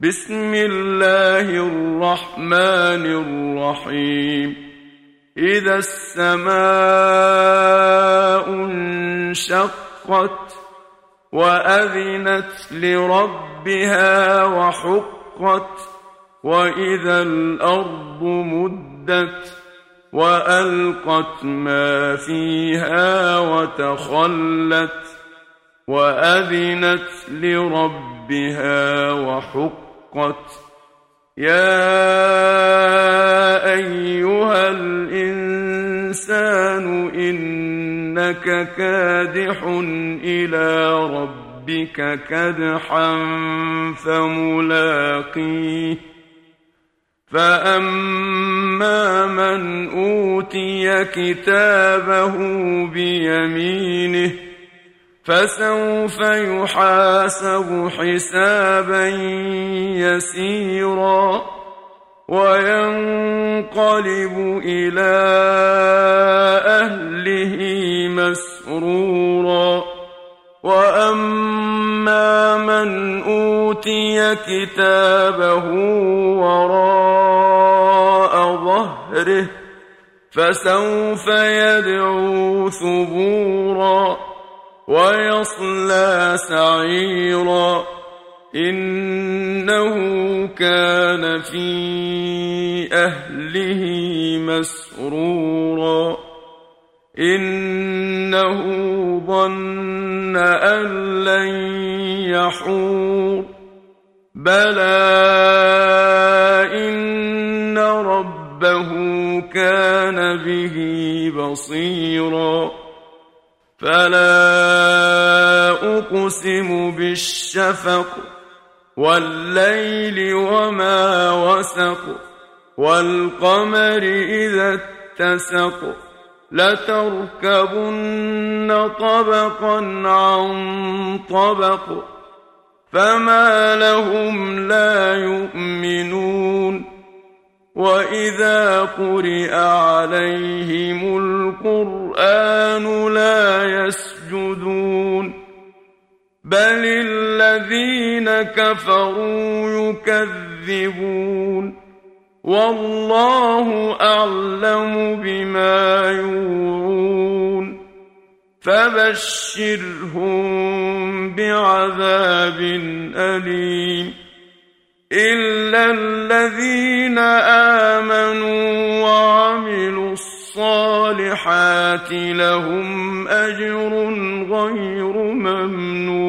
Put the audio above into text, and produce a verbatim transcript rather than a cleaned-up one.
بسم الله الرحمن الرحيم إذا السماء انشقت وأذنت لربها وحقت وإذا الأرض مدت وألقت ما فيها وتخلت وأذنت لربها وحقت يا أيها الإنسان إنك كادح إلى ربك كدحا فملاقيه فأما من أوتي كتابه بيمينه فسوف يحاسب حسابا يسيرا وينقلب إلى أهله مسرورا وأما من أوتي كتابه وراء ظهره فسوف يدعو ثبورا ويصلى سعيرا إنه كان في أهله مسرورا إنه ظن أن لن يحور بلى إن ربه كان به بصيرا فلا أقسم بالشفق والليل وما وسق والقمر إذا اتسق لتركبن طبقا عن طبق فما لهم لا يؤمنون وإذا قرئ عليهم القرآن لا يسجدون بل الذين كفروا يكذبون والله أعلم بما يوعون فبشرهم بعذاب أليم إلا الذين آمنوا وعملوا الصالحات لهم أجر غير ممنون